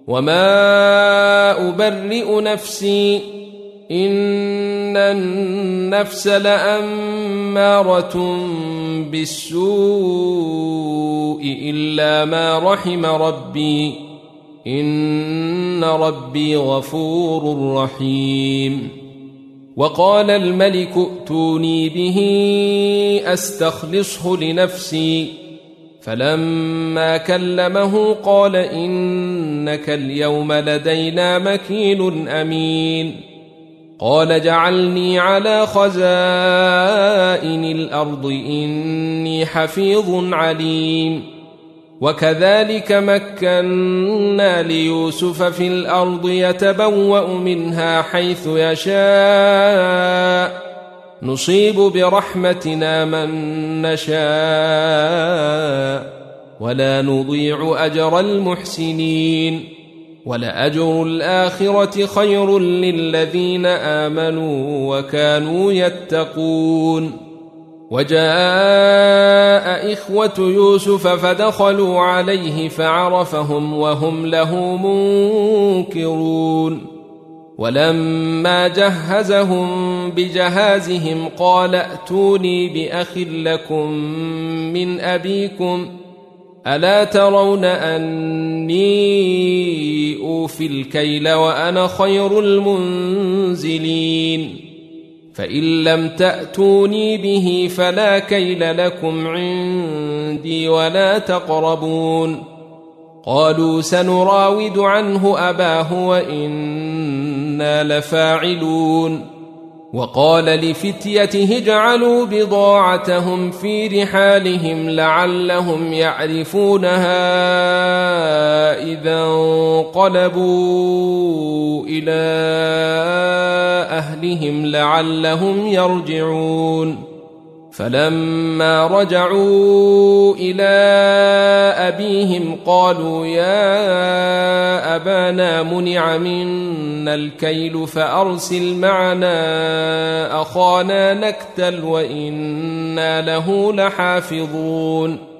وما أبرئ نفسي إن النفس لأمارة بالسوء إلا ما رحم ربي إن ربي غفور رحيم. وقال الملك ائتوني به أستخلصه لنفسي فلما كلمه قال إنك اليوم لدينا مكين أمين. قال جعلني على خزائن الأرض إني حفيظ عليم. وكذلك مكنا ليوسف في الأرض يتبوأ منها حيث يشاء نصيب برحمتنا من نشاء ولا نضيع أجر المحسنين ولأجر الآخرة خير للذين آمنوا وكانوا يتقون. وجاء إخوة يوسف فدخلوا عليه فعرفهم وهم له منكرون. ولما جهزهم بجهازهم قال ائتوني بأخ لكم من أبيكم ألا ترون أني أوفي الكيل وأنا خير المنزلين فإن لم تأتوني به فلا كيل لكم عندي ولا تقربون. قالوا سنراود عنه أباه وإنا لفاعلون. وقال لفتيته اجعلوا بضاعتهم في رحالهم لعلهم يعرفونها إذا انقلبوا إلى أهلهم لعلهم يرجعون. فلما رجعوا إلى أبيهم قالوا يا أبانا منع منا الكيل فأرسل معنا أخانا نكتل وإنا له لحافظون.